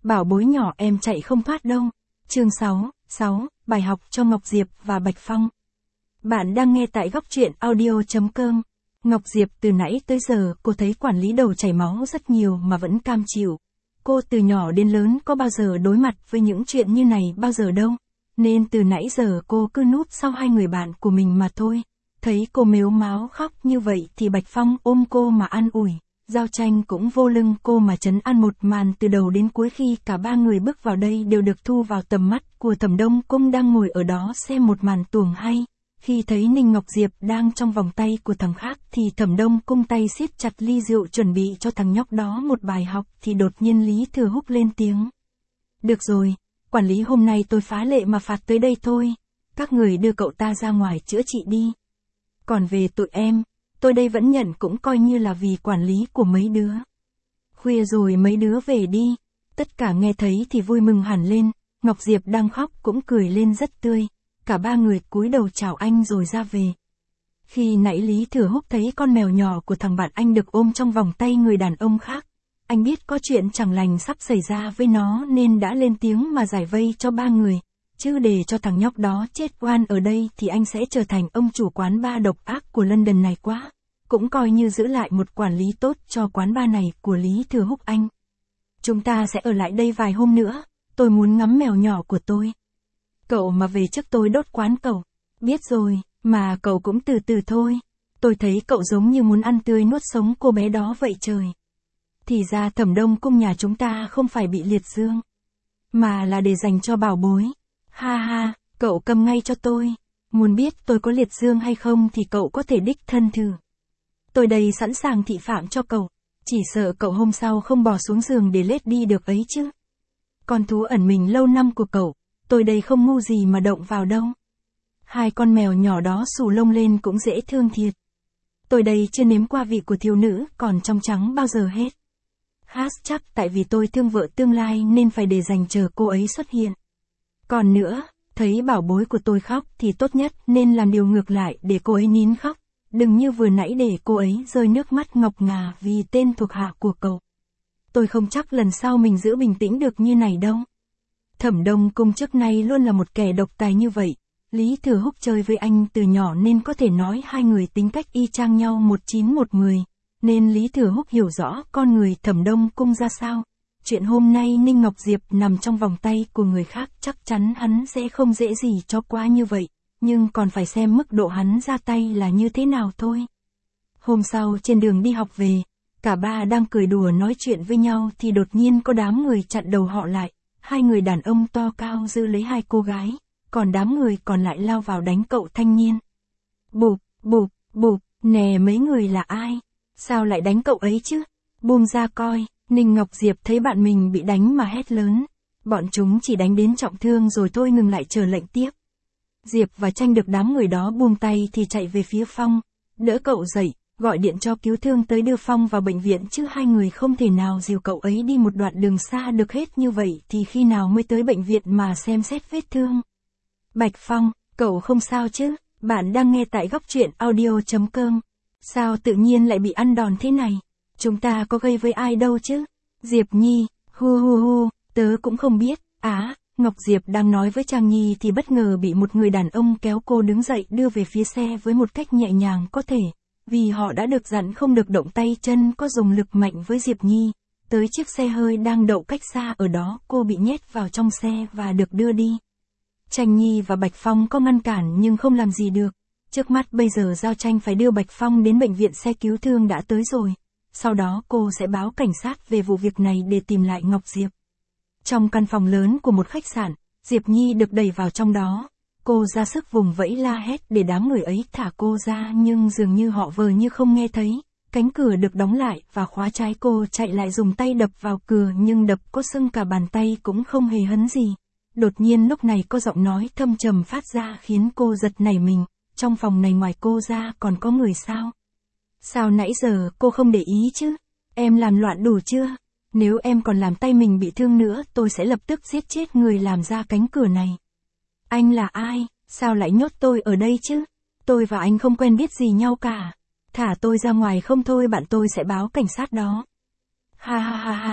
Bảo bối nhỏ em chạy không thoát đâu. Chương 6, bài học cho Ngọc Diệp và Bạch Phong. Bạn đang nghe tại góc truyện audio.com. Ngọc Diệp từ nãy tới giờ cô thấy quản lý đầu chảy máu rất nhiều mà vẫn cam chịu. Cô từ nhỏ đến lớn có bao giờ đối mặt với những chuyện như này bao giờ đâu. Nên từ nãy giờ cô cứ núp sau hai người bạn của mình mà thôi. Thấy cô mếu máo khóc như vậy thì Bạch Phong ôm cô mà an ủi. Giao Tranh cũng vô lưng cô mà trấn an một màn từ đầu đến cuối. Khi cả ba người bước vào đây đều được thu vào tầm mắt của Thẩm Đông Cung đang ngồi ở đó xem một màn tuồng hay. Khi thấy Ninh Ngọc Diệp đang trong vòng tay của thằng khác thì Thẩm Đông Cung tay siết chặt ly rượu chuẩn bị cho thằng nhóc đó một bài học thì đột nhiên Lý Thừa Húc lên tiếng. Được rồi, quản lý hôm nay tôi phá lệ mà phạt tới đây thôi. Các người đưa cậu ta ra ngoài chữa trị đi. Còn về tụi em, tôi đây vẫn nhận cũng coi như là vì quản lý của mấy đứa. Khuya rồi mấy đứa về đi. Tất cả nghe thấy thì vui mừng hẳn lên, Ngọc Diệp đang khóc cũng cười lên rất tươi. Cả ba người cúi đầu chào anh rồi ra về. Khi nãy Lý Thừa Húc thấy con mèo nhỏ của thằng bạn anh được ôm trong vòng tay người đàn ông khác. Anh biết có chuyện chẳng lành sắp xảy ra với nó nên đã lên tiếng mà giải vây cho ba người. Chứ để cho thằng nhóc đó chết oan ở đây thì anh sẽ trở thành ông chủ quán bar độc ác của London này quá. Cũng coi như giữ lại một quản lý tốt cho quán bar này của Lý Thừa Húc anh. Chúng ta sẽ ở lại đây vài hôm nữa, tôi muốn ngắm mèo nhỏ của tôi. Cậu mà về trước tôi đốt quán cậu. Biết rồi, mà cậu cũng từ từ thôi. Tôi thấy cậu giống như muốn ăn tươi nuốt sống cô bé đó vậy trời. Thì ra Thẩm Đông Cung nhà chúng ta không phải bị liệt dương, mà là để dành cho bảo bối. Ha ha, cậu cầm ngay cho tôi. Muốn biết tôi có liệt dương hay không thì cậu có thể đích thân thử. Tôi đây sẵn sàng thị phạm cho cậu. Chỉ sợ cậu hôm sau không bỏ xuống giường để lết đi được ấy chứ. Con thú ẩn mình lâu năm của cậu, tôi đây không ngu gì mà động vào đâu. Hai con mèo nhỏ đó xù lông lên cũng dễ thương thiệt. Tôi đây chưa nếm qua vị của thiếu nữ còn trong trắng bao giờ hết. Chắc tại vì tôi thương vợ tương lai nên phải để dành chờ cô ấy xuất hiện. Còn nữa, thấy bảo bối của tôi khóc thì tốt nhất nên làm điều ngược lại để cô ấy nín khóc. Đừng như vừa nãy để cô ấy rơi nước mắt ngọc ngà vì tên thuộc hạ của cậu. Tôi không chắc lần sau mình giữ bình tĩnh được như này đâu. Thẩm Đông Cung trước nay luôn là một kẻ độc tài như vậy. Lý Thừa Húc chơi với anh từ nhỏ nên có thể nói hai người tính cách y chang nhau 1910. Nên Lý Thừa Húc hiểu rõ con người Thẩm Đông Cung ra sao. Chuyện hôm nay Ninh Ngọc Diệp nằm trong vòng tay của người khác chắc chắn hắn sẽ không dễ gì cho qua như vậy. Nhưng còn phải xem mức độ hắn ra tay là như thế nào thôi. Hôm sau trên đường đi học về, cả ba đang cười đùa nói chuyện với nhau thì đột nhiên có đám người chặn đầu họ lại. Hai người đàn ông to cao giữ lấy hai cô gái, còn đám người còn lại lao vào đánh cậu thanh niên. Bụp, bụp, bụp, nè mấy người là ai? Sao lại đánh cậu ấy chứ? Buông ra coi. Ninh Ngọc Diệp thấy bạn mình bị đánh mà hét lớn. Bọn chúng chỉ đánh đến trọng thương rồi thôi, ngừng lại chờ lệnh tiếp. Diệp và Tranh được đám người đó buông tay thì chạy về phía Phong, đỡ cậu dậy, gọi điện cho cứu thương tới đưa Phong vào bệnh viện chứ hai người không thể nào dìu cậu ấy đi một đoạn đường xa được hết như vậy thì khi nào mới tới bệnh viện mà xem xét vết thương. Bạch Phong, cậu không sao chứ? Bạn đang nghe tại góc truyện audio.com. Sao tự nhiên lại bị ăn đòn thế này? Chúng ta có gây với ai đâu chứ? Diệp Nhi, hu, tớ cũng không biết. Ngọc Diệp đang nói với Trang Nhi thì bất ngờ bị một người đàn ông kéo cô đứng dậy đưa về phía xe với một cách nhẹ nhàng có thể. Vì họ đã được dặn không được động tay chân có dùng lực mạnh với Diệp Nhi. Tới chiếc xe hơi đang đậu cách xa ở đó cô bị nhét vào trong xe và được đưa đi. Trang Nhi và Bạch Phong có ngăn cản nhưng không làm gì được. Trước mắt bây giờ Giao Tranh phải đưa Bạch Phong đến bệnh viện, xe cứu thương đã tới rồi. Sau đó cô sẽ báo cảnh sát về vụ việc này để tìm lại Ngọc Diệp. Trong căn phòng lớn của một khách sạn, Diệp Nhi được đẩy vào trong đó. Cô ra sức vùng vẫy la hét để đám người ấy thả cô ra nhưng dường như họ vờ như không nghe thấy. Cánh cửa được đóng lại và khóa trái, cô chạy lại dùng tay đập vào cửa nhưng đập có sưng cả bàn tay cũng không hề hấn gì. Đột nhiên lúc này có giọng nói thâm trầm phát ra khiến cô giật nảy mình. Trong phòng này ngoài cô ra còn có người sao? Sao nãy giờ cô không để ý chứ? Em làm loạn đủ chưa? Nếu em còn làm tay mình bị thương nữa tôi sẽ lập tức giết chết người làm ra cánh cửa này. Anh là ai? Sao lại nhốt tôi ở đây chứ? Tôi và anh không quen biết gì nhau cả. Thả tôi ra ngoài không thôi bạn tôi sẽ báo cảnh sát đó. Ha ha ha ha,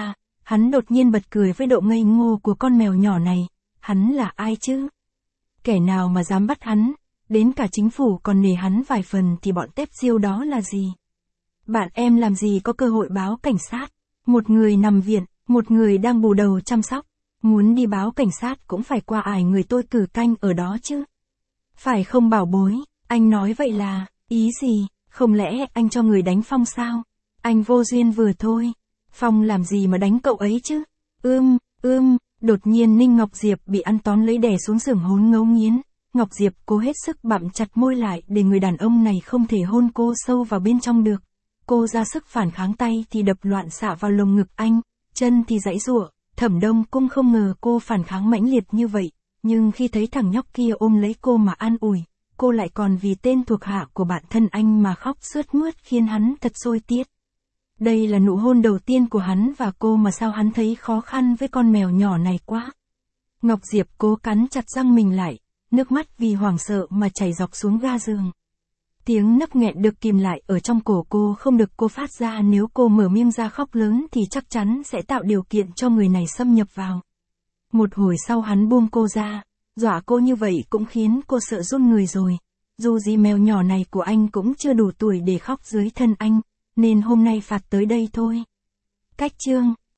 Hắn đột nhiên bật cười với độ ngây ngô của con mèo nhỏ này. Hắn là ai chứ? Kẻ nào mà dám bắt hắn? Đến cả chính phủ còn nể hắn vài phần thì bọn tép diêu đó là gì? Bạn em làm gì có cơ hội báo cảnh sát? Một người nằm viện, một người đang bù đầu chăm sóc. Muốn đi báo cảnh sát cũng phải qua ải người tôi cử canh ở đó chứ. Phải không bảo bối? Anh nói vậy là, ý gì? Không lẽ anh cho người đánh Phong sao? Anh vô duyên vừa thôi. Phong làm gì mà đánh cậu ấy chứ? Đột nhiên Ninh Ngọc Diệp bị ăn tóm lấy đè xuống giường hôn ngấu nghiến. Ngọc Diệp cố hết sức bặm chặt môi lại để người đàn ông này không thể hôn cô sâu vào bên trong được. Cô ra sức phản kháng, tay thì đập loạn xạ vào lồng ngực anh, chân thì giãy giụa. Thẩm Đông Cung không ngờ cô phản kháng mãnh liệt như vậy, nhưng khi thấy thằng nhóc kia ôm lấy cô mà an ủi, cô lại còn vì tên thuộc hạ của bạn thân anh mà khóc sướt mướt khiến hắn thật sôi tiết. Đây là nụ hôn đầu tiên của hắn và cô mà sao hắn thấy khó khăn với con mèo nhỏ này quá. Ngọc Diệp cố cắn chặt răng mình lại, nước mắt vì hoảng sợ mà chảy dọc xuống ga giường. Tiếng nấc nghẹn được kìm lại ở trong cổ cô không được cô phát ra, nếu cô mở miệng ra khóc lớn thì chắc chắn sẽ tạo điều kiện cho người này xâm nhập vào. Một hồi sau hắn buông cô ra, dọa cô như vậy cũng khiến cô sợ run người rồi. Dù gì mèo nhỏ này của anh cũng chưa đủ tuổi để khóc dưới thân anh, nên hôm nay phạt tới đây thôi. Cách chương